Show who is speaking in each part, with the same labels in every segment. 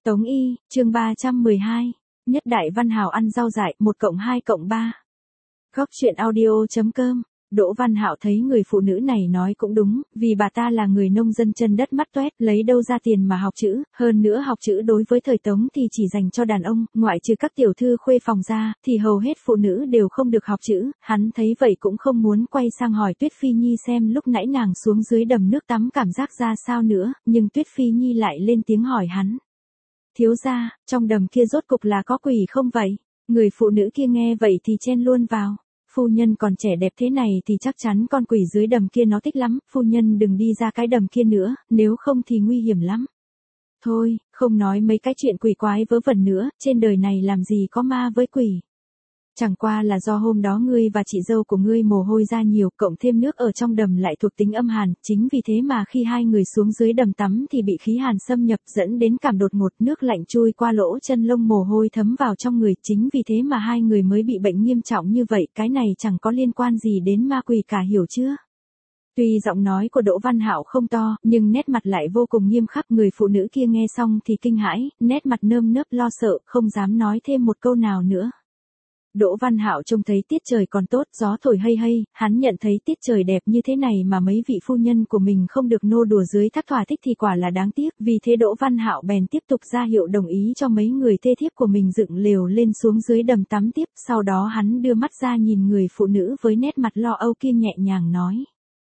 Speaker 1: Tống Y, chương 312. Nhất đại văn hào ăn rau dại, 1+2+3. Góc truyện audio.com. Đỗ Văn Hạo thấy người phụ nữ này nói cũng đúng, vì bà ta là người nông dân chân đất mắt toét, lấy đâu ra tiền mà học chữ, hơn nữa học chữ đối với thời Tống thì chỉ dành cho đàn ông, ngoại trừ các tiểu thư khuê phòng ra, thì hầu hết phụ nữ đều không được học chữ, hắn thấy vậy cũng không muốn quay sang hỏi Tuyết Phi Nhi xem lúc nãy nàng xuống dưới đầm nước tắm cảm giác ra sao nữa, nhưng Tuyết Phi Nhi lại lên tiếng hỏi hắn. Thiếu gia, trong đầm kia rốt cục là có quỷ không vậy? Người phụ nữ kia nghe vậy thì chen luôn vào. Phu nhân còn trẻ đẹp thế này thì chắc chắn con quỷ dưới đầm kia nó thích lắm, phu nhân đừng đi ra cái đầm kia nữa, nếu không thì nguy hiểm lắm. Thôi, không nói mấy cái chuyện quỷ quái vớ vẩn nữa, trên đời này làm gì có ma với quỷ. Chẳng qua là do hôm đó ngươi và chị dâu của ngươi mồ hôi ra nhiều, cộng thêm nước ở trong đầm lại thuộc tính âm hàn, chính vì thế mà khi hai người xuống dưới đầm tắm thì bị khí hàn xâm nhập dẫn đến cảm đột ngột, nước lạnh chui qua lỗ chân lông, mồ hôi thấm vào trong người, chính vì thế mà hai người mới bị bệnh nghiêm trọng như vậy, cái này chẳng có liên quan gì đến ma quỷ cả, hiểu chưa? Tuy giọng nói của Đỗ Văn Hạo không to, nhưng nét mặt lại vô cùng nghiêm khắc, người phụ nữ kia nghe xong thì kinh hãi, nét mặt nơm nớp lo sợ, không dám nói thêm một câu nào nữa. Đỗ Văn Hạo trông thấy tiết trời còn tốt, gió thổi hây hây, hắn nhận thấy tiết trời đẹp như thế này mà mấy vị phu nhân của mình không được nô đùa dưới thác thỏa thích thì quả là đáng tiếc, vì thế Đỗ Văn Hạo bèn tiếp tục ra hiệu đồng ý cho mấy người thê thiếp của mình dựng lều lên xuống dưới đầm tắm tiếp, sau đó hắn đưa mắt ra nhìn người phụ nữ với nét mặt lo âu kia nhẹ nhàng nói.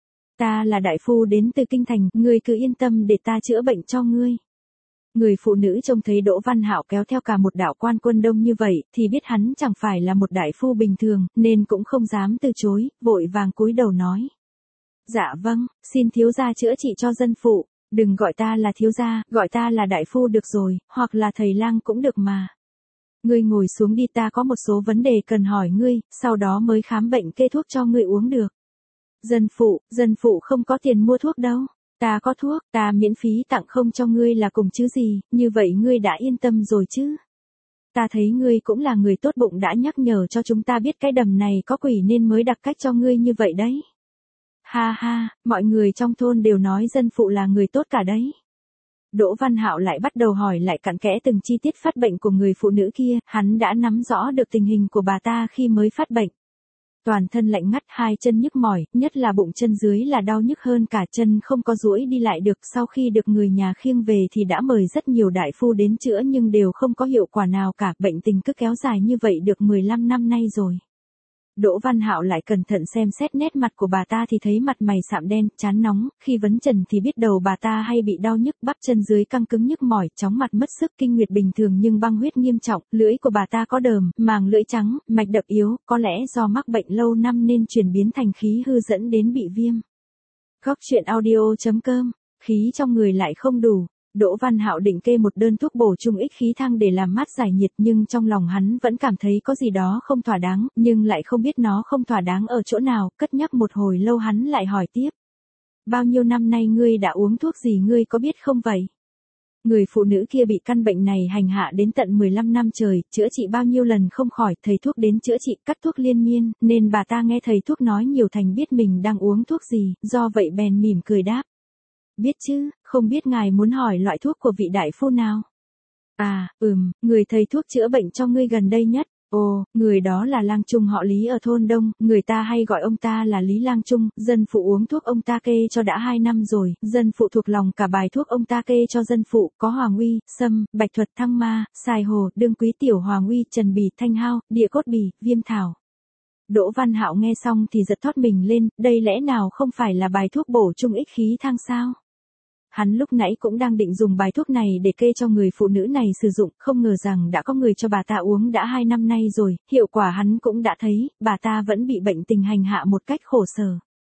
Speaker 1: Ta là đại phu đến từ kinh thành, ngươi cứ yên tâm để ta chữa bệnh cho ngươi. Người phụ nữ trông thấy Đỗ Văn Hạo kéo theo cả một đạo quan quân đông như vậy, thì biết hắn chẳng phải là một đại phu bình thường, nên cũng không dám từ chối, vội vàng cúi đầu nói. Dạ vâng, xin thiếu gia chữa trị cho dân phụ, đừng gọi ta là thiếu gia, gọi ta là đại phu được rồi, hoặc là thầy lang cũng được mà. Ngươi ngồi xuống đi, ta có một số vấn đề cần hỏi ngươi, sau đó mới khám bệnh kê thuốc cho ngươi uống được. Dân phụ không có tiền mua thuốc đâu. Ta có thuốc, ta miễn phí tặng không cho ngươi là cùng chứ gì, như vậy ngươi đã yên tâm rồi chứ. Ta thấy ngươi cũng là người tốt bụng, đã nhắc nhở cho chúng ta biết cái đầm này có quỷ nên mới đặt cách cho ngươi như vậy đấy. Ha ha, mọi người trong thôn đều nói dân phụ là người tốt cả đấy. Đỗ Văn Hạo lại bắt đầu hỏi lại cặn kẽ từng chi tiết phát bệnh của người phụ nữ kia, hắn đã nắm rõ được tình hình của bà ta khi mới phát bệnh. Toàn thân lạnh ngắt, hai chân nhức mỏi, nhất là bụng chân dưới là đau nhức hơn cả, chân không có duỗi đi lại được, sau khi được người nhà khiêng về thì đã mời rất nhiều đại phu đến chữa nhưng đều không có hiệu quả nào cả, bệnh tình cứ kéo dài như vậy được 15 năm nay rồi. Đỗ Văn Hạo lại cẩn thận xem xét nét mặt của bà ta thì thấy mặt mày sạm đen, trán nóng, khi vấn trần thì biết đầu bà ta hay bị đau nhức, bắp chân dưới căng cứng nhức mỏi, chóng mặt mất sức, kinh nguyệt bình thường nhưng băng huyết nghiêm trọng, lưỡi của bà ta có đờm, màng lưỡi trắng, mạch đập yếu, có lẽ do mắc bệnh lâu năm nên chuyển biến thành khí hư dẫn đến bị viêm. Góc truyện audio.com, khí trong người lại không đủ. Đỗ Văn Hạo định kê một đơn thuốc bổ trung ích khí thang để làm mát giải nhiệt nhưng trong lòng hắn vẫn cảm thấy có gì đó không thỏa đáng, nhưng lại không biết nó không thỏa đáng ở chỗ nào, cất nhắc một hồi lâu hắn lại hỏi tiếp. Bao nhiêu năm nay ngươi đã uống thuốc gì ngươi có biết không vậy? Người phụ nữ kia bị căn bệnh này hành hạ đến tận 15 năm trời, chữa trị bao nhiêu lần không khỏi, thầy thuốc đến chữa trị cắt thuốc liên miên, nên bà ta nghe thầy thuốc nói nhiều thành biết mình đang uống thuốc gì, do vậy bèn mỉm cười đáp. Biết chứ, không biết ngài muốn hỏi loại thuốc của vị đại phu nào? À, người thầy thuốc chữa bệnh cho ngươi gần đây nhất. Ồ, người đó là Lang Trung họ Lý ở thôn Đông, người ta hay gọi ông ta là Lý Lang Trung, dân phụ uống thuốc ông ta kê cho đã 2 năm rồi, dân phụ thuộc lòng cả bài thuốc ông ta kê cho dân phụ, có Hoàng Uy, Sâm, Bạch Thuật, Thăng Ma, Sài Hồ, Đương Quý, Tiểu Hoàng Uy, Trần Bì, Thanh Hao, Địa Cốt Bì, Viêm Thảo. Đỗ Văn Hạo nghe xong thì giật thót mình lên, đây lẽ nào không phải là bài thuốc bổ trung ích khí thang sao? Hắn lúc nãy cũng đang định dùng bài thuốc này để kê cho người phụ nữ này sử dụng, không ngờ rằng đã có người cho bà ta uống đã 2 năm nay rồi, hiệu quả hắn cũng đã thấy, bà ta vẫn bị bệnh tình hành hạ một cách khổ sở.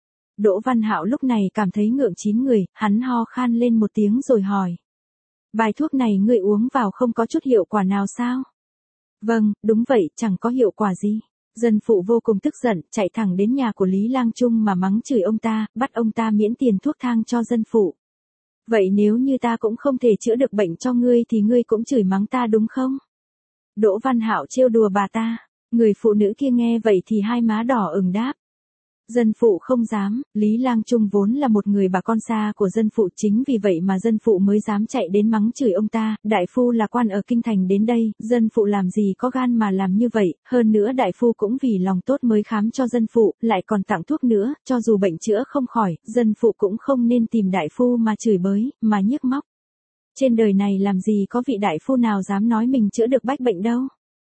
Speaker 1: Đỗ Văn Hạo lúc này cảm thấy ngượng chín người, hắn ho khan lên một tiếng rồi hỏi. Bài thuốc này ngươi uống vào không có chút hiệu quả nào sao? Vâng, đúng vậy, chẳng có hiệu quả gì. Dân phụ vô cùng tức giận, chạy thẳng đến nhà của Lý Lang Trung mà mắng chửi ông ta, bắt ông ta miễn tiền thuốc thang cho dân phụ. Vậy nếu như ta cũng không thể chữa được bệnh cho ngươi thì ngươi cũng chửi mắng ta đúng không? Đỗ Văn Hạo trêu đùa bà ta, người phụ nữ kia nghe vậy thì hai má đỏ ửng đáp. Dân phụ không dám, Lý Lang Trung vốn là một người bà con xa của dân phụ, chính vì vậy mà dân phụ mới dám chạy đến mắng chửi ông ta, đại phu là quan ở kinh thành đến đây, dân phụ làm gì có gan mà làm như vậy, hơn nữa đại phu cũng vì lòng tốt mới khám cho dân phụ, lại còn tặng thuốc nữa, cho dù bệnh chữa không khỏi, dân phụ cũng không nên tìm đại phu mà chửi bới, mà nhiếc móc. Trên đời này làm gì có vị đại phu nào dám nói mình chữa được bách bệnh đâu.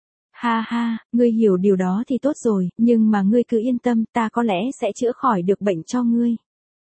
Speaker 1: Ha ha, ngươi hiểu điều đó thì tốt rồi, nhưng mà ngươi cứ yên tâm, ta có lẽ sẽ chữa khỏi được bệnh cho ngươi.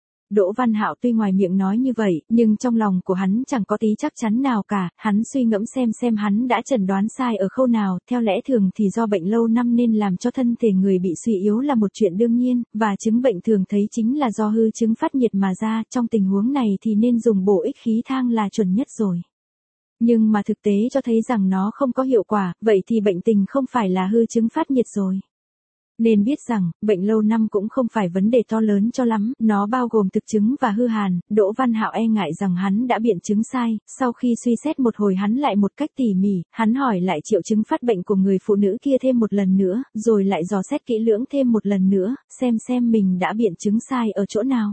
Speaker 1: Đỗ Văn Hạo tuy ngoài miệng nói như vậy, nhưng trong lòng của hắn chẳng có tí chắc chắn nào cả, hắn suy ngẫm xem hắn đã chẩn đoán sai ở khâu nào, theo lẽ thường thì do bệnh lâu năm nên làm cho thân thể người bị suy yếu là một chuyện đương nhiên, và chứng bệnh thường thấy chính là do hư chứng phát nhiệt mà ra, trong tình huống này thì nên dùng bổ ích khí thang là chuẩn nhất rồi. Nhưng mà thực tế cho thấy rằng nó không có hiệu quả, vậy thì bệnh tình không phải là hư chứng phát nhiệt rồi. Nên biết rằng, bệnh lâu năm cũng không phải vấn đề to lớn cho lắm, nó bao gồm thực chứng và hư hàn. Đỗ Văn Hạo e ngại rằng hắn đã biện chứng sai, sau khi suy xét một hồi hắn lại một cách tỉ mỉ, hắn hỏi lại triệu chứng phát bệnh của người phụ nữ kia thêm một lần nữa, rồi lại dò xét kỹ lưỡng thêm một lần nữa, xem mình đã biện chứng sai ở chỗ nào.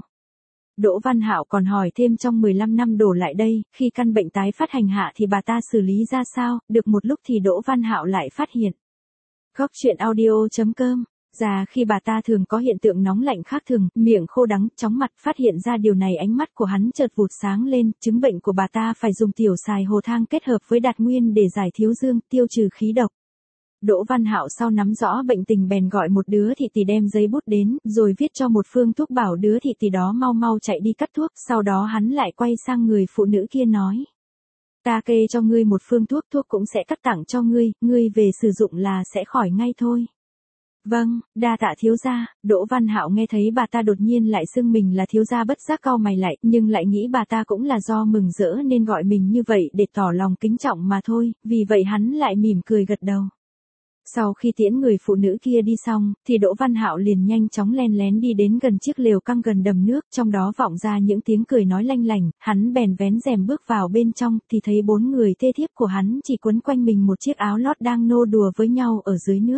Speaker 1: Đỗ Văn Hạo còn hỏi thêm trong 15 năm đổ lại đây, khi căn bệnh tái phát hành hạ thì bà ta xử lý ra sao, được một lúc thì Đỗ Văn Hạo lại phát hiện. Góc truyện audio.com Già khi bà ta thường có hiện tượng nóng lạnh khác thường, miệng khô đắng, chóng mặt, phát hiện ra điều này ánh mắt của hắn chợt vụt sáng lên, chứng bệnh của bà ta phải dùng tiểu xài hồ thang kết hợp với đạt nguyên để giải thiếu dương, tiêu trừ khí độc. Đỗ Văn Hạo sau nắm rõ bệnh tình bèn gọi một đứa thị tỳ đem giấy bút đến, rồi viết cho một phương thuốc bảo đứa thị tỳ đó mau chạy đi cắt thuốc, sau đó hắn lại quay sang người phụ nữ kia nói. Ta kê cho ngươi một phương thuốc, thuốc cũng sẽ cắt tặng cho ngươi về sử dụng là sẽ khỏi ngay thôi. Vâng, đa tạ thiếu gia. Đỗ Văn Hạo nghe thấy bà ta đột nhiên lại xưng mình là thiếu gia bất giác cau mày lại, nhưng lại nghĩ bà ta cũng là do mừng rỡ nên gọi mình như vậy để tỏ lòng kính trọng mà thôi, vì vậy hắn lại mỉm cười gật đầu. Sau khi tiễn người phụ nữ kia đi xong, thì Đỗ Văn Hạo liền nhanh chóng len lén đi đến gần chiếc lều căng gần đầm nước, trong đó vọng ra những tiếng cười nói lanh lảnh, hắn bèn vén rèm bước vào bên trong, thì thấy 4 người thê thiếp của hắn chỉ quấn quanh mình một chiếc áo lót đang nô đùa với nhau ở dưới nước.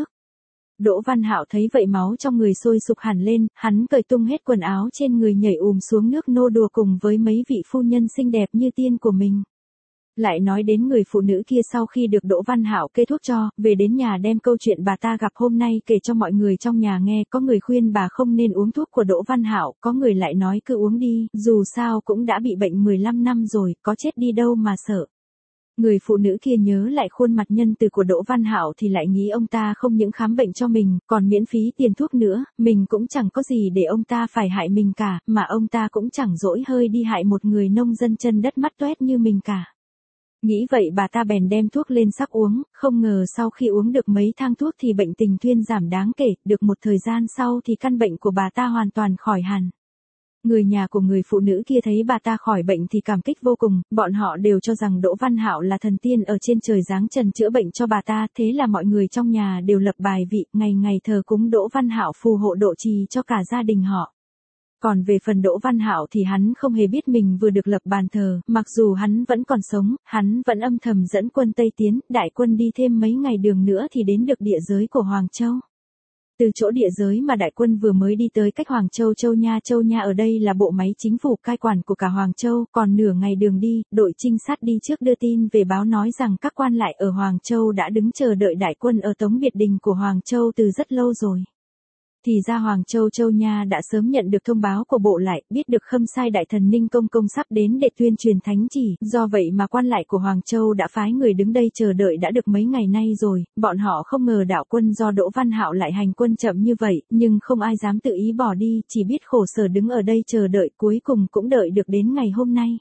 Speaker 1: Đỗ Văn Hạo thấy vậy máu trong người sôi sục hẳn lên, hắn cởi tung hết quần áo trên người nhảy xuống nước nô đùa cùng với mấy vị phu nhân xinh đẹp như tiên của mình. Lại nói đến người phụ nữ kia sau khi được Đỗ Văn Hạo kê thuốc cho, về đến nhà đem câu chuyện bà ta gặp hôm nay kể cho mọi người trong nhà nghe, có người khuyên bà không nên uống thuốc của Đỗ Văn Hạo, có người lại nói cứ uống đi, dù sao cũng đã bị bệnh 15 năm rồi, có chết đi đâu mà sợ. Người phụ nữ kia nhớ lại khuôn mặt nhân từ của Đỗ Văn Hạo thì lại nghĩ ông ta không những khám bệnh cho mình, còn miễn phí tiền thuốc nữa, mình cũng chẳng có gì để ông ta phải hại mình cả, mà ông ta cũng chẳng dỗi hơi đi hại một người nông dân chân đất mắt toét như mình cả. Nghĩ vậy bà ta bèn đem thuốc lên sắc uống, không ngờ sau khi uống được mấy thang thuốc thì bệnh tình thuyên giảm đáng kể, được một thời gian sau thì căn bệnh của bà ta hoàn toàn khỏi hẳn. Người nhà của người phụ nữ kia thấy bà ta khỏi bệnh thì cảm kích vô cùng, bọn họ đều cho rằng Đỗ Văn Hạo là thần tiên ở trên trời giáng trần chữa bệnh cho bà ta, thế là mọi người trong nhà đều lập bài vị, ngày ngày thờ cúng Đỗ Văn Hạo phù hộ độ trì cho cả gia đình họ. Còn về phần Đỗ Văn Hạo thì hắn không hề biết mình vừa được lập bàn thờ, mặc dù hắn vẫn còn sống, hắn vẫn âm thầm dẫn quân Tây tiến, đại quân đi thêm mấy ngày đường nữa thì đến được địa giới của Hoàng Châu. Từ chỗ địa giới mà đại quân vừa mới đi tới cách Hoàng Châu Châu Nha ở đây là bộ máy chính phủ cai quản của cả Hoàng Châu, còn nửa ngày đường đi, đội trinh sát đi trước đưa tin về báo nói rằng các quan lại ở Hoàng Châu đã đứng chờ đợi đại quân ở Tống Biệt Đình của Hoàng Châu từ rất lâu rồi. Thì ra Hoàng Châu Châu Nha đã sớm nhận được thông báo của bộ lại, biết được Khâm Sai đại thần Ninh Công Công sắp đến để tuyên truyền thánh chỉ, do vậy mà quan lại của Hoàng Châu đã phái người đứng đây chờ đợi đã được mấy ngày nay rồi, bọn họ không ngờ đạo quân do Đỗ Văn Hạo lại hành quân chậm như vậy, nhưng không ai dám tự ý bỏ đi, chỉ biết khổ sở đứng ở đây chờ đợi, cuối cùng cũng đợi được đến ngày hôm nay.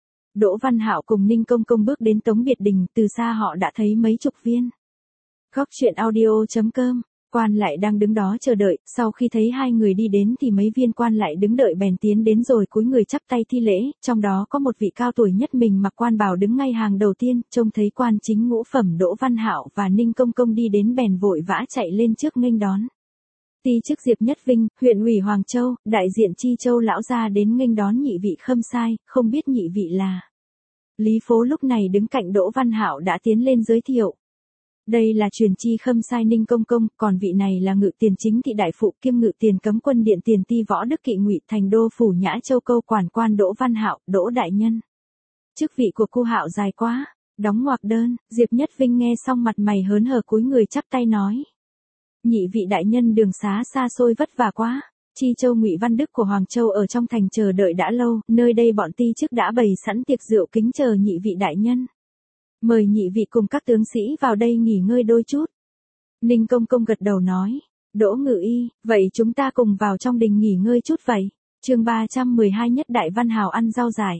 Speaker 1: Đỗ Văn Hạo cùng Ninh Công Công bước đến Tống Biệt Đình, từ xa họ đã thấy mấy chục viên. Góc truyện audio.com Quan lại đang đứng đó chờ đợi, sau khi thấy hai người đi đến thì mấy viên quan lại đứng đợi bèn tiến đến rồi cúi người chắp tay thi lễ, trong đó có một vị cao tuổi nhất mình mặc quan bào đứng ngay hàng đầu tiên, trông thấy quan chính ngũ phẩm Đỗ Văn Hạo và Ninh Công Công đi đến bèn vội vã chạy lên trước nghênh đón. Ty chức Diệp Nhất Vinh, huyện ủy Hoàng Châu, đại diện Chi Châu lão gia đến nghênh đón nhị vị Khâm Sai, không biết nhị vị là. Lý Phố lúc này đứng cạnh Đỗ Văn Hạo đã tiến lên giới thiệu. Đây là truyền chi khâm sai Ninh Công Công, còn vị này là ngự tiền chính thị đại phụ kiêm ngự tiền cấm quân điện tiền ti võ đức kỵ Ngụy Thành đô phủ Nhã Châu câu quản quan Đỗ Văn Hạo, Đỗ đại nhân. Chức vị của cô Hạo dài quá. Đóng ngoặc đơn, Diệp Nhất Vinh nghe xong mặt mày hớn hở cúi người chắp tay nói. Nhị vị đại nhân đường xá xa xôi vất vả quá. Chi Châu Ngụy Văn Đức của Hoàng Châu ở trong thành chờ đợi đã lâu, nơi đây bọn ti chức đã bày sẵn tiệc rượu kính chờ nhị vị đại nhân. Mời nhị vị cùng các tướng sĩ vào đây nghỉ ngơi đôi chút. Ninh Công Công gật đầu nói. Đỗ Ngự Y, vậy chúng ta cùng vào trong đình nghỉ ngơi chút vậy. Chương 312 Nhất Đại Văn Hào ăn rau dại.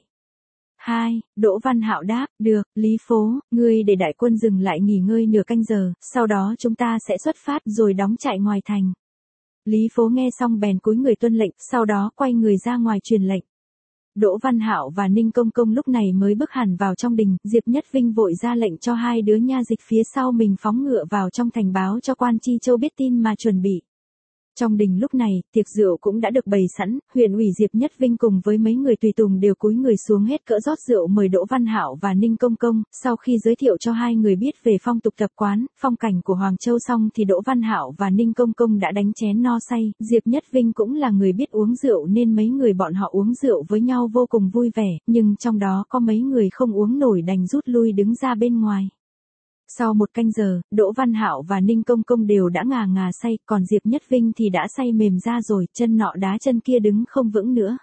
Speaker 1: 2. Đỗ Văn Hạo đáp, được, Lý Phố, ngươi để đại quân dừng lại nghỉ ngơi nửa canh giờ, sau đó chúng ta sẽ xuất phát rồi đóng trại ngoài thành. Lý Phố nghe xong bèn cúi người tuân lệnh, sau đó quay người ra ngoài truyền lệnh. Đỗ Văn Hạo và Ninh Công Công lúc này mới bước hẳn vào trong đình, Diệp Nhất Vinh vội ra lệnh cho hai đứa nha dịch phía sau mình phóng ngựa vào trong thành báo cho quan Chi Châu biết tin mà chuẩn bị. Trong đình lúc này, tiệc rượu cũng đã được bày sẵn, huyện ủy Diệp Nhất Vinh cùng với mấy người tùy tùng đều cúi người xuống hết cỡ rót rượu mời Đỗ Văn Hạo và Ninh Công Công, sau khi giới thiệu cho hai người biết về phong tục tập quán, phong cảnh của Hoàng Châu xong thì Đỗ Văn Hạo và Ninh Công Công đã đánh chén no say, Diệp Nhất Vinh cũng là người biết uống rượu nên mấy người bọn họ uống rượu với nhau vô cùng vui vẻ, nhưng trong đó có mấy người không uống nổi đành rút lui đứng ra bên ngoài. Sau một canh giờ, Đỗ Văn Hạo và Ninh Công Công đều đã ngà ngà say, còn Diệp Nhất Vinh thì đã say mềm ra rồi, chân nọ đá chân kia đứng không vững nữa.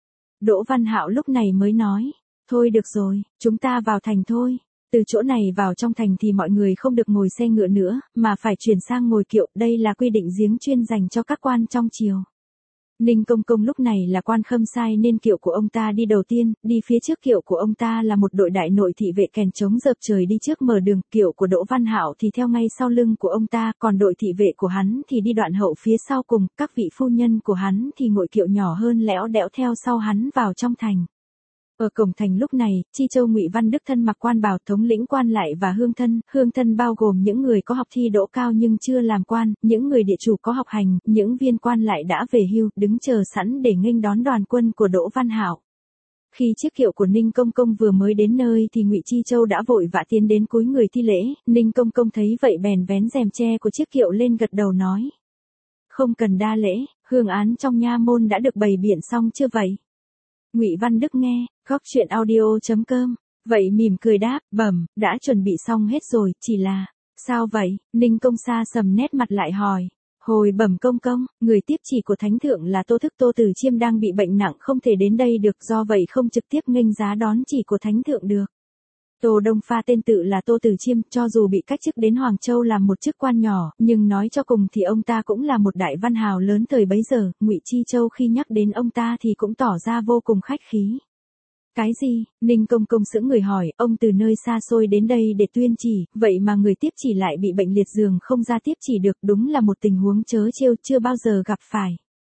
Speaker 1: Đỗ Văn Hạo lúc này mới nói, thôi được rồi, chúng ta vào thành thôi. Từ chỗ này vào trong thành thì mọi người không được ngồi xe ngựa nữa, mà phải chuyển sang ngồi kiệu, đây là quy định riêng chuyên dành cho các quan trong triều. Ninh Công Công lúc này là quan khâm sai nên kiệu của ông ta đi đầu tiên, đi phía trước kiệu của ông ta là một đội đại nội thị vệ kèn trống dợp trời đi trước mở đường, kiệu của Đỗ Văn Hạo thì theo ngay sau lưng của ông ta, còn đội thị vệ của hắn thì đi đoạn hậu phía sau cùng, các vị phu nhân của hắn thì ngồi kiệu nhỏ hơn lẽo đẽo theo sau hắn vào trong thành. Ở cổng thành lúc này, Chi Châu Ngụy Văn Đức thân mặc quan bào thống lĩnh quan lại và hương thân bao gồm những người có học thi đỗ cao nhưng chưa làm quan, những người địa chủ có học hành, những viên quan lại đã về hưu, đứng chờ sẵn để nghênh đón đoàn quân của Đỗ Văn Hạo. Khi chiếc kiệu của Ninh Công Công vừa mới đến nơi thì Ngụy Chi Châu đã vội vã tiến đến cúi người thi lễ, Ninh Công Công thấy vậy bèn vén rèm tre của chiếc kiệu lên gật đầu nói. Không cần đa lễ, hương án trong nha môn đã được bày biện xong chưa vậy? Ngụy Văn Đức nghe, góc chuyện audio.com, vậy mỉm cười đáp, bẩm, đã chuẩn bị xong hết rồi, chỉ là, sao vậy? Ninh Công xa sầm nét mặt lại hỏi, hồi bẩm công công, người tiếp chỉ của thánh thượng là Tô Thức Tô Từ Chiêm đang bị bệnh nặng không thể đến đây được, do vậy không trực tiếp nghênh giá đón chỉ của thánh thượng được. Tô Đông Pha tên tự là Tô Từ Chiêm, cho dù bị cách chức đến Hoàng Châu làm một chức quan nhỏ, nhưng nói cho cùng thì ông ta cũng là một đại văn hào lớn thời bấy giờ, Ngụy Chi Châu khi nhắc đến ông ta thì cũng tỏ ra vô cùng khách khí. Cái gì? Ninh Công Công sững người hỏi, ông từ nơi xa xôi đến đây để tuyên chỉ, vậy mà người tiếp chỉ lại bị bệnh liệt giường không ra tiếp chỉ được, đúng là một tình huống trớ trêu chưa bao giờ gặp phải.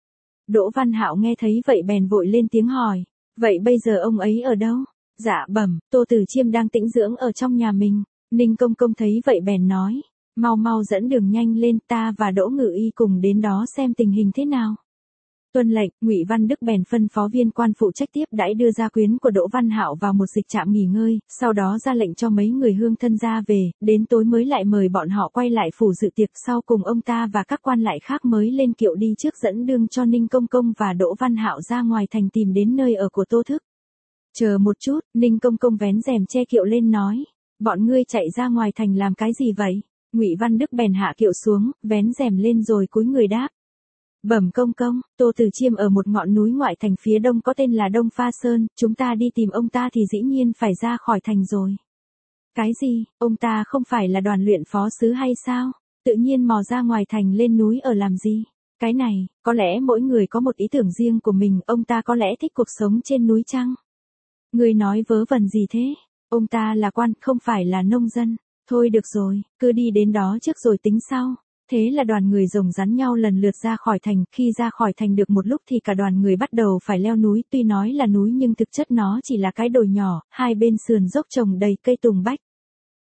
Speaker 1: Đỗ Văn Hạo nghe thấy vậy bèn vội lên tiếng hỏi, vậy bây giờ ông ấy ở đâu? Dạ bẩm, Tô Từ Chiêm đang tĩnh dưỡng ở trong nhà mình. Ninh Công Công thấy vậy bèn nói, mau mau dẫn đường nhanh lên, ta và Đỗ Ngự Y cùng đến đó xem tình hình thế nào. Tuân lệnh, Ngụy Văn Đức bèn phân phó viên quan phụ trách tiếp đãi đưa gia quyến của Đỗ Văn Hạo vào một dịch trạm nghỉ ngơi, sau đó ra lệnh cho mấy người hương thân ra về, đến tối mới lại mời bọn họ quay lại phủ dự tiệc, sau cùng ông ta và các quan lại khác mới lên kiệu đi trước dẫn đường cho Ninh Công Công và Đỗ Văn Hạo ra ngoài thành tìm đến nơi ở của Tô Thức. Chờ một chút, Ninh Công Công vén rèm che kiệu lên nói, bọn ngươi chạy ra ngoài thành làm cái gì vậy? Ngụy Văn Đức bèn hạ kiệu xuống, vén rèm lên rồi cúi người đáp. Bẩm công công, Tô Từ Chiêm ở một ngọn núi ngoại thành phía đông có tên là Đông Pha Sơn, chúng ta đi tìm ông ta thì dĩ nhiên phải ra khỏi thành rồi. Cái gì, ông ta không phải là đoàn luyện phó sứ hay sao? Tự nhiên mò ra ngoài thành lên núi ở làm gì? Cái này, có lẽ mỗi người có một ý tưởng riêng của mình, ông ta có lẽ thích cuộc sống trên núi chăng? Người nói vớ vẩn gì thế? Ông ta là quan, không phải là nông dân. Thôi được rồi, cứ đi đến đó trước rồi tính sau. Thế là đoàn người rồng rắn nhau lần lượt ra khỏi thành, khi ra khỏi thành được một lúc thì cả đoàn người bắt đầu phải leo núi, tuy nói là núi nhưng thực chất nó chỉ là cái đồi nhỏ, hai bên sườn dốc trồng đầy cây tùng bách.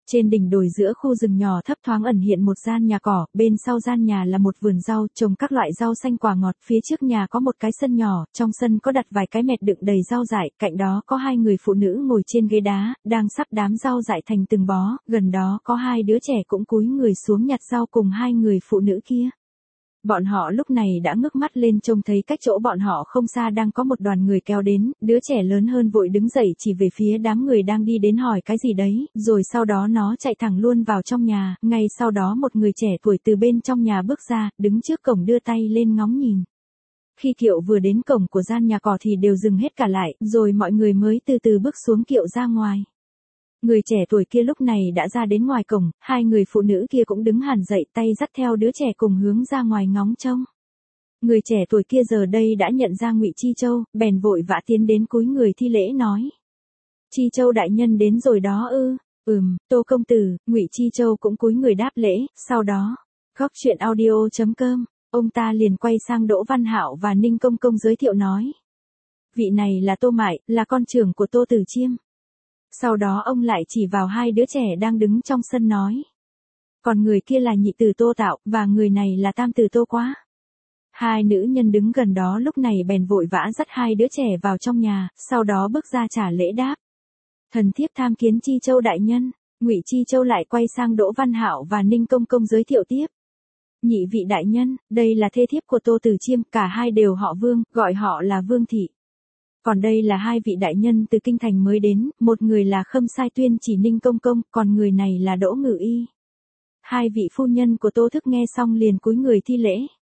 Speaker 1: Trên đỉnh đồi giữa khu rừng nhỏ thấp thoáng ẩn hiện một gian nhà cỏ, bên sau gian nhà là một vườn rau, trồng các loại rau xanh quả ngọt, phía trước nhà có một cái sân nhỏ, trong sân có đặt vài cái mẹt đựng đầy rau dại, cạnh đó có hai người phụ nữ ngồi trên ghế đá, đang sắp đám rau dại thành từng bó, gần đó có hai đứa trẻ cũng cúi người xuống nhặt rau cùng hai người phụ nữ kia. Bọn họ lúc này đã ngước mắt lên trông thấy cách chỗ bọn họ không xa đang có một đoàn người kéo đến, đứa trẻ lớn hơn vội đứng dậy chỉ về phía đám người đang đi đến hỏi cái gì đấy, rồi sau đó nó chạy thẳng luôn vào trong nhà, ngay sau đó một người trẻ tuổi từ bên trong nhà bước ra, đứng trước cổng đưa tay lên ngóng nhìn. Khi Kiệu vừa đến cổng của gian nhà cỏ thì đều dừng hết cả lại, rồi mọi người mới từ từ bước xuống Kiệu ra ngoài. Người trẻ tuổi kia lúc này đã ra đến ngoài cổng, hai người phụ nữ kia cũng đứng hẳn dậy tay dắt theo đứa trẻ cùng hướng ra ngoài ngóng trông. Người trẻ tuổi kia giờ đây đã nhận ra Ngụy Chi Châu, bèn vội vã tiến đến cúi người thi lễ nói. Chi Châu đại nhân đến rồi đó ư, Tô công tử, Ngụy Chi Châu cũng cúi người đáp lễ, sau đó, Góc truyện audio.com, ông ta liền quay sang Đỗ Văn Hạo và Ninh Công Công giới thiệu nói. Vị này là Tô Mại, là con trưởng của Tô Tử Chiêm. Sau đó ông lại chỉ vào hai đứa trẻ đang đứng trong sân nói. Còn người kia là nhị tử Tô Tạo, và người này là tam tử Tô Quá. Hai nữ nhân đứng gần đó lúc này bèn vội vã dắt hai đứa trẻ vào trong nhà, sau đó bước ra trả lễ đáp. Thần thiếp tham kiến Chi Châu đại nhân. Ngụy Chi Châu lại quay sang Đỗ Văn Hạo và Ninh Công Công giới thiệu tiếp. Nhị vị đại nhân, đây là thê thiếp của Tô Tử Chiêm, cả hai đều họ Vương, gọi họ là Vương thị. Còn đây là hai vị đại nhân từ kinh thành mới đến, một người là Khâm Sai Tuyên chỉ Ninh Công Công, còn người này là Đỗ Ngự Y. Hai vị phu nhân của Tô Thức nghe xong liền cúi người thi lễ.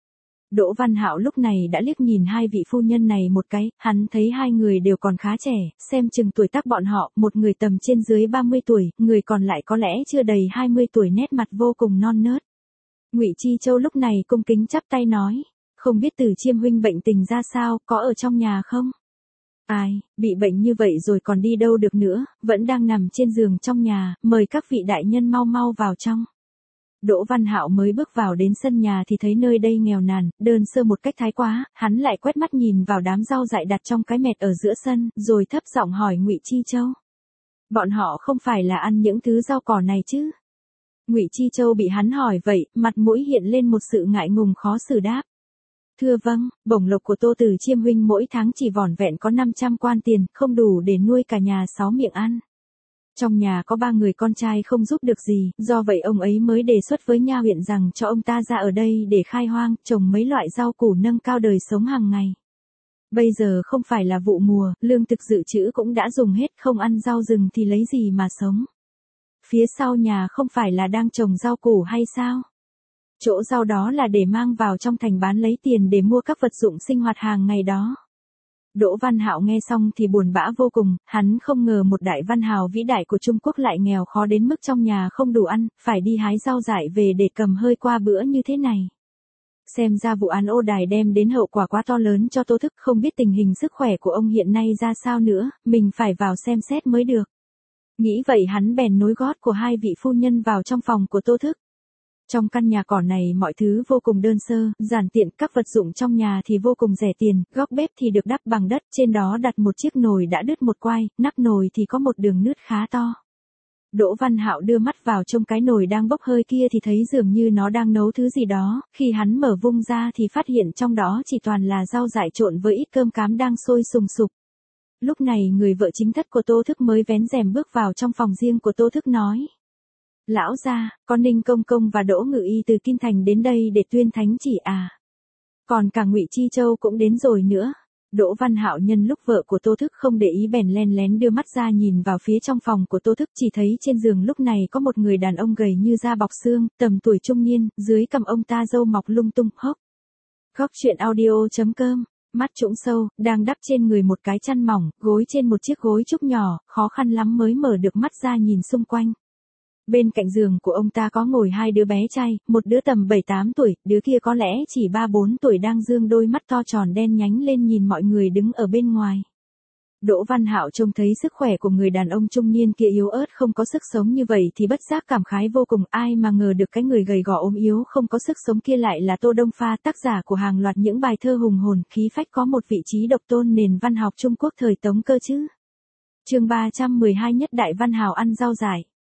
Speaker 1: Đỗ Văn Hạo lúc này đã liếc nhìn hai vị phu nhân này một cái, hắn thấy hai người đều còn khá trẻ, xem chừng tuổi tác bọn họ, một người tầm trên dưới 30 tuổi, người còn lại có lẽ chưa đầy 20 tuổi, nét mặt vô cùng non nớt. Ngụy Chi Châu lúc này cung kính chắp tay nói, không biết Tử Chiêm huynh bệnh tình ra sao, có ở trong nhà không? Ai, bị bệnh như vậy rồi còn đi đâu được nữa, vẫn đang nằm trên giường trong nhà, mời các vị đại nhân mau mau vào trong. Đỗ Văn Hạo mới bước vào đến sân nhà thì thấy nơi đây nghèo nàn, đơn sơ một cách thái quá, hắn lại quét mắt nhìn vào đám rau dại đặt trong cái mẹt ở giữa sân, rồi thấp giọng hỏi Ngụy Chi Châu. Bọn họ không phải là ăn những thứ rau cỏ này chứ? Ngụy Chi Châu bị hắn hỏi vậy, mặt mũi hiện lên một sự ngại ngùng khó xử đáp. Thưa vâng, bổng lộc của Tô Tử Chiêm huynh mỗi tháng chỉ vỏn vẹn có 500 quan tiền, không đủ để nuôi cả nhà 6 miệng ăn. Trong nhà có 3 người con trai không giúp được gì, do vậy ông ấy mới đề xuất với nha huyện rằng cho ông ta ra ở đây để khai hoang, trồng mấy loại rau củ nâng cao đời sống hàng ngày. Bây giờ không phải là vụ mùa, lương thực dự trữ cũng đã dùng hết, không ăn rau rừng thì lấy gì mà sống. Phía sau nhà không phải là đang trồng rau củ hay sao? Chỗ rau đó là để mang vào trong thành bán lấy tiền để mua các vật dụng sinh hoạt hàng ngày đó. Đỗ Văn Hạo nghe xong thì buồn bã vô cùng, hắn không ngờ một đại văn hào vĩ đại của Trung Quốc lại nghèo khó đến mức trong nhà không đủ ăn, phải đi hái rau dại về để cầm hơi qua bữa như thế này. Xem ra vụ án Ô Đài đem đến hậu quả quá to lớn cho Tô Thức, không biết tình hình sức khỏe của ông hiện nay ra sao nữa, mình phải vào xem xét mới được. Nghĩ vậy hắn bèn nối gót của hai vị phu nhân vào trong phòng của Tô Thức. Trong căn nhà cỏ này mọi thứ vô cùng đơn sơ, giản tiện, các vật dụng trong nhà thì vô cùng rẻ tiền, góc bếp thì được đắp bằng đất, trên đó đặt một chiếc nồi đã đứt một quai, nắp nồi thì có một đường nứt khá to. Đỗ Văn Hạo đưa mắt vào trong cái nồi đang bốc hơi kia thì thấy dường như nó đang nấu thứ gì đó, khi hắn mở vung ra thì phát hiện trong đó chỉ toàn là rau dại trộn với ít cơm cám đang sôi sùng sục. Lúc này người vợ chính thất của Tô Thức mới vén rèm bước vào trong phòng riêng của Tô Thức nói. Lão gia, con Ninh Công Công và Đỗ Ngự Y từ Kinh Thành đến đây để tuyên thánh chỉ à? Còn cả Ngụy Chi Châu cũng đến rồi nữa. Đỗ Văn Hạo nhân lúc vợ của Tô Thức không để ý bèn len lén đưa mắt ra nhìn vào phía trong phòng của Tô Thức, chỉ thấy trên giường lúc này có một người đàn ông gầy như da bọc xương, tầm tuổi trung niên, dưới cằm ông ta râu mọc lung tung, hốc. Góc truyện audio.com, mắt trũng sâu, đang đắp trên người một cái chăn mỏng, gối trên một chiếc gối trúc nhỏ, khó khăn lắm mới mở được mắt ra nhìn xung quanh. Bên cạnh giường của ông ta có ngồi hai đứa bé trai, một đứa tầm 7-8 tuổi, đứa kia có lẽ chỉ 3-4 tuổi đang dương đôi mắt to tròn đen nhánh lên nhìn mọi người đứng ở bên ngoài. Đỗ Văn Hạo trông thấy sức khỏe của người đàn ông trung niên kia yếu ớt không có sức sống như vậy thì bất giác cảm khái vô cùng, ai mà ngờ được cái người gầy gò ốm yếu không có sức sống kia lại là Tô Đông Pha, tác giả của hàng loạt những bài thơ hùng hồn, khí phách có một vị trí độc tôn nền văn học Trung Quốc thời Tống cơ chứ. Chương 312 Nhất đại văn hào ăn rau dại.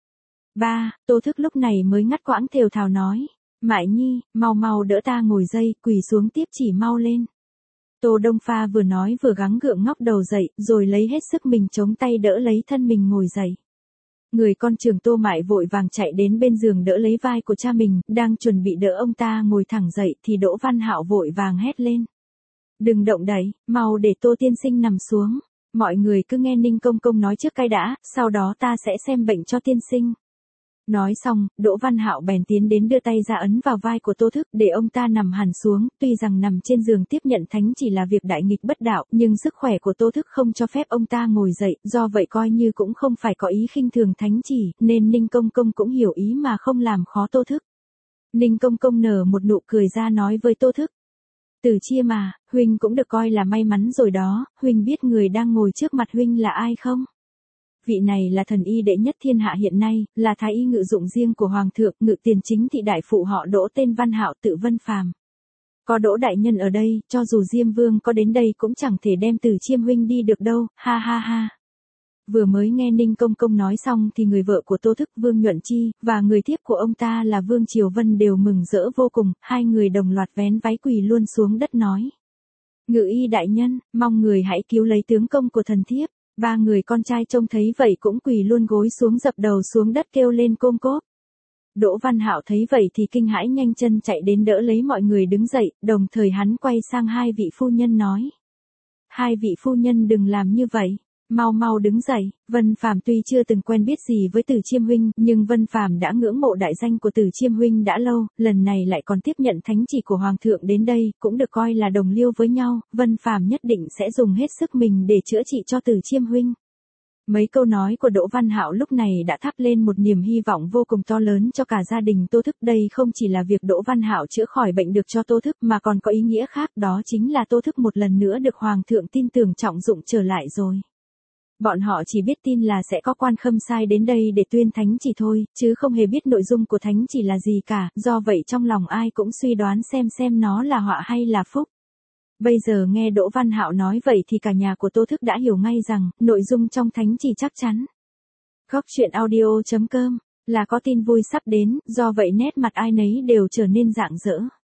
Speaker 1: Ba, Tô Thức lúc này mới ngắt quãng thều thào nói. Mại Nhi, mau mau đỡ ta ngồi dậy, quỳ xuống tiếp chỉ mau lên. Tô Đông Pha vừa nói vừa gắng gượng ngóc đầu dậy, rồi lấy hết sức mình chống tay đỡ lấy thân mình ngồi dậy. Người con trưởng Tô Mại vội vàng chạy đến bên giường đỡ lấy vai của cha mình, đang chuẩn bị đỡ ông ta ngồi thẳng dậy thì Đỗ Văn Hạo vội vàng hét lên. Đừng động đậy, mau để Tô tiên sinh nằm xuống. Mọi người cứ nghe Ninh Công Công nói trước cái đã, sau đó ta sẽ xem bệnh cho tiên sinh. Nói xong, Đỗ Văn Hạo bèn tiến đến đưa tay ra ấn vào vai của Tô Thức để ông ta nằm hẳn xuống, tuy rằng nằm trên giường tiếp nhận thánh chỉ là việc đại nghịch bất đạo, nhưng sức khỏe của Tô Thức không cho phép ông ta ngồi dậy, do vậy coi như cũng không phải có ý khinh thường thánh chỉ, nên Ninh Công Công cũng hiểu ý mà không làm khó Tô Thức. Ninh Công Công nở một nụ cười ra nói với Tô Thức. Tử Chia mà, huynh cũng được coi là may mắn rồi đó, huynh biết người đang ngồi trước mặt huynh là ai không? Vị này là thần y đệ nhất thiên hạ hiện nay, là thái y ngự dụng riêng của Hoàng thượng, Ngự Tiền Chính thị đại phụ họ Đỗ tên Văn Hạo tự Vân Phàm. Có Đỗ đại nhân ở đây, cho dù Diêm Vương có đến đây cũng chẳng thể đem Từ Chiêm huynh đi được đâu, ha ha ha. Vừa mới nghe Ninh Công Công nói xong thì người vợ của Tô Thức Vương Nhuận Chi, và người thiếp của ông ta là Vương Triều Vân đều mừng rỡ vô cùng, hai người đồng loạt vén váy quỳ luôn xuống đất nói. Ngự y đại nhân, mong người hãy cứu lấy tướng công của thần thiếp. Ba người con trai trông thấy vậy cũng quỳ luôn gối xuống dập đầu xuống đất kêu lên côm cốp. Đỗ Văn Hạo thấy vậy thì kinh hãi nhanh chân chạy đến đỡ lấy mọi người đứng dậy, đồng thời hắn quay sang hai vị phu nhân nói. Hai vị phu nhân đừng làm như vậy, mau mau đứng dậy. Vân Phàm tuy chưa từng quen biết gì với Từ Chiêm huynh, nhưng Vân Phàm đã ngưỡng mộ đại danh của Từ Chiêm huynh đã lâu, lần này lại còn tiếp nhận thánh chỉ của Hoàng thượng đến đây, cũng được coi là đồng liêu với nhau, Vân Phàm nhất định sẽ dùng hết sức mình để chữa trị cho Từ Chiêm huynh. Mấy câu nói của Đỗ Văn Hạo lúc này đã thắp lên một niềm hy vọng vô cùng to lớn cho cả gia đình Tô Thức. Đây không chỉ là việc Đỗ Văn Hạo chữa khỏi bệnh được cho Tô Thức mà còn có ý nghĩa khác, đó chính là Tô Thức một lần nữa được Hoàng thượng tin tưởng trọng dụng trở lại rồi. Bọn họ chỉ biết tin là sẽ có quan khâm sai đến đây để tuyên thánh chỉ thôi, chứ không hề biết nội dung của thánh chỉ là gì cả, do vậy trong lòng ai cũng suy đoán xem nó là họa hay là phúc. Bây giờ nghe Đỗ Văn Hạo nói vậy thì cả nhà của Tô Thức đã hiểu ngay rằng, nội dung trong thánh chỉ chắc chắn. Góc truyện audio.com là có tin vui sắp đến, do vậy nét mặt ai nấy đều trở nên rạng rỡ.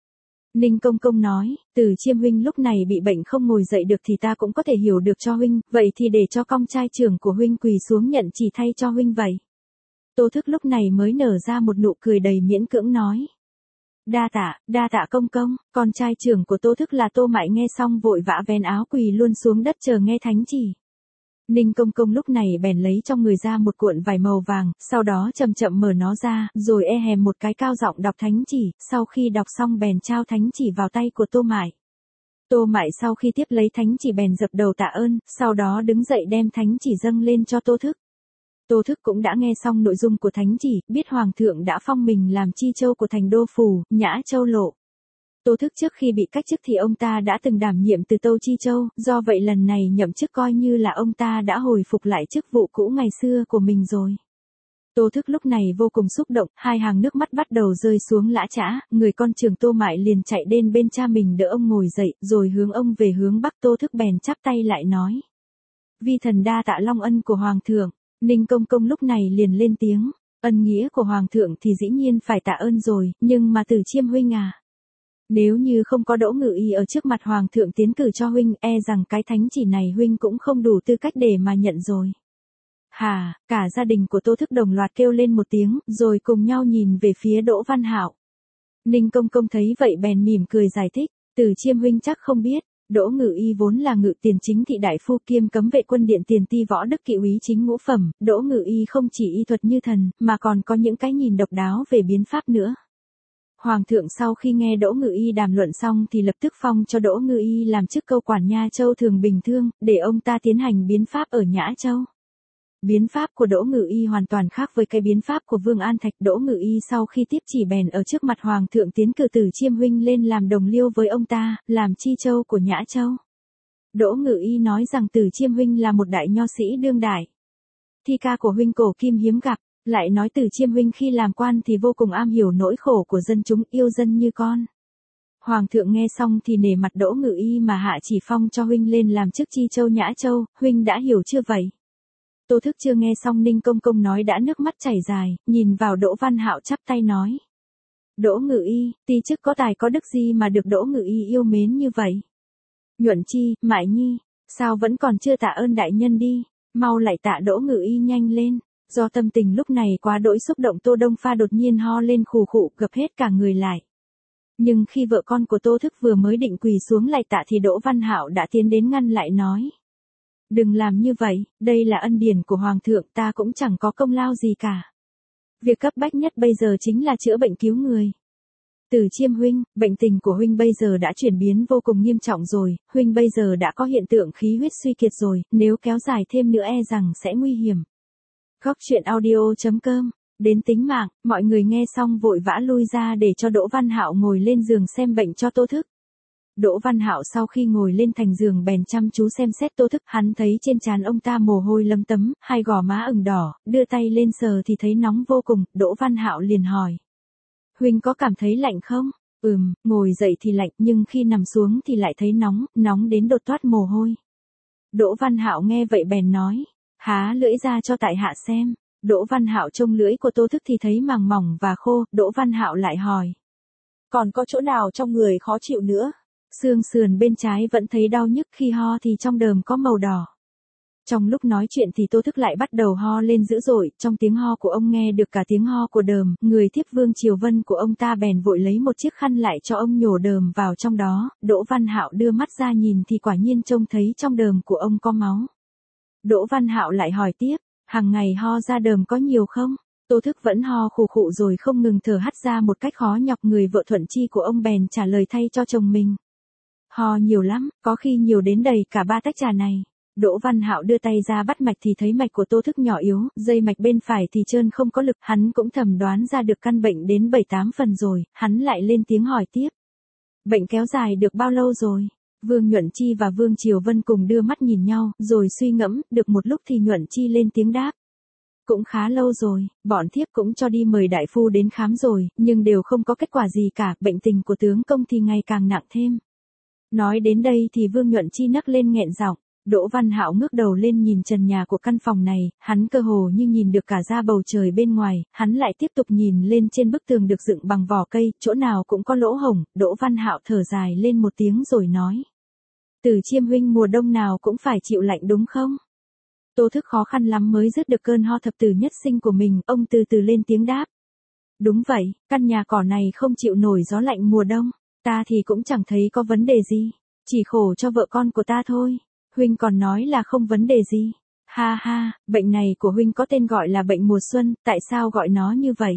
Speaker 1: Ninh Công Công nói, Từ Chiêm huynh lúc này bị bệnh không ngồi dậy được thì ta cũng có thể hiểu được cho huynh, vậy thì để cho con trai trưởng của huynh quỳ xuống nhận chỉ thay cho huynh vậy. Tô Thức lúc này mới nở ra một nụ cười đầy miễn cưỡng nói. Đa tạ công công. Con trai trưởng của Tô Thức là Tô Mại nghe xong vội vã vén áo quỳ luôn xuống đất chờ nghe thánh chỉ. Ninh Công Công lúc này bèn lấy trong người ra một cuộn vải màu vàng, sau đó chậm chậm mở nó ra, rồi e hèm một cái cao giọng đọc thánh chỉ, sau khi đọc xong bèn trao thánh chỉ vào tay của Tô Mại. Tô Mại sau khi tiếp lấy thánh chỉ bèn dập đầu tạ ơn, sau đó đứng dậy đem thánh chỉ dâng lên cho Tô Thức. Tô Thức cũng đã nghe xong nội dung của thánh chỉ, biết Hoàng thượng đã phong mình làm chi châu của thành đô phủ, Nhã Châu Lộ. Tô Thức trước khi bị cách chức thì ông ta đã từng đảm nhiệm từ Tâu Chi Châu, do vậy lần này nhậm chức coi như là ông ta đã hồi phục lại chức vụ cũ ngày xưa của mình rồi. Tô Thức lúc này vô cùng xúc động, hai hàng nước mắt bắt đầu rơi xuống lã chã, người con trưởng Tô Mại liền chạy đến bên cha mình đỡ ông ngồi dậy, rồi hướng ông về hướng bắc. Tô Thức bèn chắp tay lại nói. Vi thần đa tạ long ân của Hoàng thượng. Ninh Công Công lúc này liền lên tiếng, ân nghĩa của Hoàng thượng thì dĩ nhiên phải tạ ơn rồi, nhưng mà Từ Chiêm huynh à. Nếu như không có Đỗ Ngự Y ở trước mặt Hoàng thượng tiến cử cho huynh, e rằng cái thánh chỉ này huynh cũng không đủ tư cách để mà nhận rồi. Hà, cả gia đình của Tô Thức đồng loạt kêu lên một tiếng, rồi cùng nhau nhìn về phía Đỗ Văn Hạo. Ninh Công Công thấy vậy bèn mỉm cười giải thích, Từ Chiêm huynh chắc không biết. Đỗ Ngự Y vốn là Ngự Tiền Chính thị đại phu kiêm cấm vệ quân điện tiền ti võ đức kỵ úy chính ngũ phẩm, Đỗ Ngự Y không chỉ y thuật như thần, mà còn có những cái nhìn độc đáo về biến pháp nữa. Hoàng thượng sau khi nghe Đỗ Ngự Y đàm luận xong thì lập tức phong cho Đỗ Ngự Y làm chức câu quản Nha Châu Thường Bình Thương, để ông ta tiến hành biến pháp ở Nhã Châu. Biến pháp của Đỗ Ngự Y hoàn toàn khác với cái biến pháp của Vương An Thạch. Đỗ Ngự Y sau khi tiếp chỉ bèn ở trước mặt Hoàng thượng tiến cử Từ Chiêm huynh lên làm đồng liêu với ông ta, làm chi châu của Nhã Châu. Đỗ Ngự Y nói rằng Từ Chiêm huynh là một đại nho sĩ đương đại. Thi ca của huynh cổ kim hiếm gặp, lại nói Từ Chiêm huynh khi làm quan thì vô cùng am hiểu nỗi khổ của dân chúng, yêu dân như con. Hoàng thượng nghe xong thì nể mặt Đỗ Ngự Y mà hạ chỉ phong cho huynh lên làm chức chi châu Nhã Châu, huynh đã hiểu chưa vậy? Tô Thức chưa nghe xong Ninh Công Công nói đã nước mắt chảy dài, nhìn vào Đỗ Văn Hạo chắp tay nói. Đỗ Ngự Y, ti chức có tài có đức gì mà được Đỗ Ngự Y yêu mến như vậy? Nhuận Chi, Mại Nhi, sao vẫn còn chưa tạ ơn đại nhân đi, mau lại tạ Đỗ Ngự Y nhanh lên. Do tâm tình lúc này quá đỗi xúc động, Tô Đông Pha đột nhiên ho lên khù khụ, gập hết cả người lại. Nhưng khi vợ con của Tô Thức vừa mới định quỳ xuống lạy tạ thì Đỗ Văn Hạo đã tiến đến ngăn lại nói. Đừng làm như vậy, đây là ân điển của Hoàng thượng, ta cũng chẳng có công lao gì cả. Việc cấp bách nhất bây giờ chính là chữa bệnh cứu người. Từ Chiêm huynh, bệnh tình của huynh bây giờ đã chuyển biến vô cùng nghiêm trọng rồi, huynh bây giờ đã có hiện tượng khí huyết suy kiệt rồi, nếu kéo dài thêm nữa e rằng sẽ nguy hiểm. Góc truyện audio.com, đến tính mạng, mọi người nghe xong vội vã lui ra để cho Đỗ Văn Hạo ngồi lên giường xem bệnh cho Tô Thức. Đỗ Văn Hạo sau khi ngồi lên thành giường bèn chăm chú xem xét Tô Thức, hắn thấy trên trán ông ta mồ hôi lấm tấm, hai gò má ửng đỏ, đưa tay lên sờ thì thấy nóng vô cùng, Đỗ Văn Hạo liền hỏi. Huynh có cảm thấy lạnh không? Ngồi dậy thì lạnh nhưng khi nằm xuống thì lại thấy nóng, nóng đến đột toát mồ hôi. Đỗ Văn Hạo nghe vậy bèn nói, há lưỡi ra cho tại hạ xem. Đỗ Văn Hạo trông lưỡi của Tô Thức thì thấy màng mỏng và khô, Đỗ Văn Hạo lại hỏi. Còn có chỗ nào trong người khó chịu nữa? Xương sườn bên trái vẫn thấy đau nhức, khi ho thì trong đờm có màu đỏ. Trong lúc nói chuyện thì Tô Thức lại bắt đầu ho lên dữ dội, trong tiếng ho của ông nghe được cả tiếng ho của đờm, người thiếp Vương Triều Vân của ông ta bèn vội lấy một chiếc khăn lại cho ông nhổ đờm vào trong đó, Đỗ Văn Hạo đưa mắt ra nhìn thì quả nhiên trông thấy trong đờm của ông có máu. Đỗ Văn Hạo lại hỏi tiếp, hàng ngày ho ra đờm có nhiều không? Tô Thức vẫn ho khù khụ rồi không ngừng thở hắt ra một cách khó nhọc, người vợ Thuận Chi của ông bèn trả lời thay cho chồng mình. Ho nhiều lắm, có khi nhiều đến đầy cả 3 tách trà này. Đỗ Văn Hạo đưa tay ra bắt mạch thì thấy mạch của Tô Thức nhỏ yếu, dây mạch bên phải thì trơn không có lực, hắn cũng thầm đoán ra được căn bệnh đến 7-8 phần rồi, hắn lại lên tiếng hỏi tiếp. Bệnh kéo dài được bao lâu rồi? Vương Nhuận Chi và Vương Triều Vân cùng đưa mắt nhìn nhau, rồi suy ngẫm, được một lúc thì Nhuận Chi lên tiếng đáp. Cũng khá lâu rồi, bọn thiếp cũng cho đi mời đại phu đến khám rồi, nhưng đều không có kết quả gì cả, bệnh tình của tướng công thì ngày càng nặng thêm. Nói đến đây thì Vương Nhuận Chi nấc lên nghẹn giọng. Đỗ Văn Hạo ngước đầu lên nhìn trần nhà của căn phòng này, hắn cơ hồ như nhìn được cả ra bầu trời bên ngoài, hắn lại tiếp tục nhìn lên trên bức tường được dựng bằng vỏ cây, chỗ nào cũng có lỗ hổng, Đỗ Văn Hạo thở dài lên một tiếng rồi nói. Từ Chiêm huynh mùa đông nào cũng phải chịu lạnh đúng không? Tô Thức khó khăn lắm mới dứt được cơn ho thập tử nhất sinh của mình, ông từ từ lên tiếng đáp. Đúng vậy, căn nhà cỏ này không chịu nổi gió lạnh mùa đông, ta thì cũng chẳng thấy có vấn đề gì, chỉ khổ cho vợ con của ta thôi. Huynh còn nói là không vấn đề gì. Ha ha, bệnh này của huynh có tên gọi là bệnh mùa xuân, tại sao gọi nó như vậy?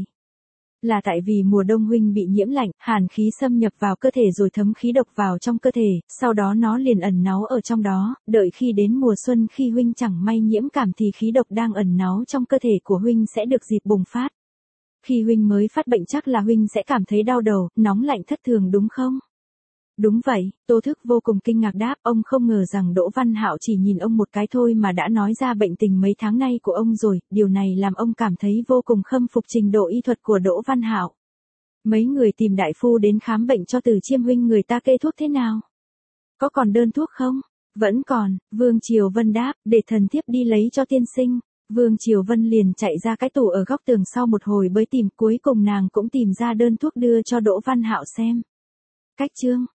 Speaker 1: Là tại vì mùa đông huynh bị nhiễm lạnh, hàn khí xâm nhập vào cơ thể rồi thấm khí độc vào trong cơ thể, sau đó nó liền ẩn náu ở trong đó, đợi khi đến mùa xuân khi huynh chẳng may nhiễm cảm thì khí độc đang ẩn náu trong cơ thể của huynh sẽ được dịp bùng phát. Khi huynh mới phát bệnh chắc là huynh sẽ cảm thấy đau đầu, nóng lạnh thất thường đúng không? Đúng vậy, Tô Thức vô cùng kinh ngạc đáp, ông không ngờ rằng Đỗ Văn Hạo chỉ nhìn ông một cái thôi mà đã nói ra bệnh tình mấy tháng nay của ông rồi, điều này làm ông cảm thấy vô cùng khâm phục trình độ y thuật của Đỗ Văn Hạo. Mấy người tìm đại phu đến khám bệnh cho Từ Chiêm huynh, người ta kê thuốc thế nào? Có còn đơn thuốc không? Vẫn còn, Vương Triều Vân đáp, để thần thiếp đi lấy cho tiên sinh. Vương Triều Vân liền chạy ra cái tủ ở góc tường, sau một hồi bới tìm, cuối cùng nàng cũng tìm ra đơn thuốc đưa cho Đỗ Văn Hạo xem. Cách chương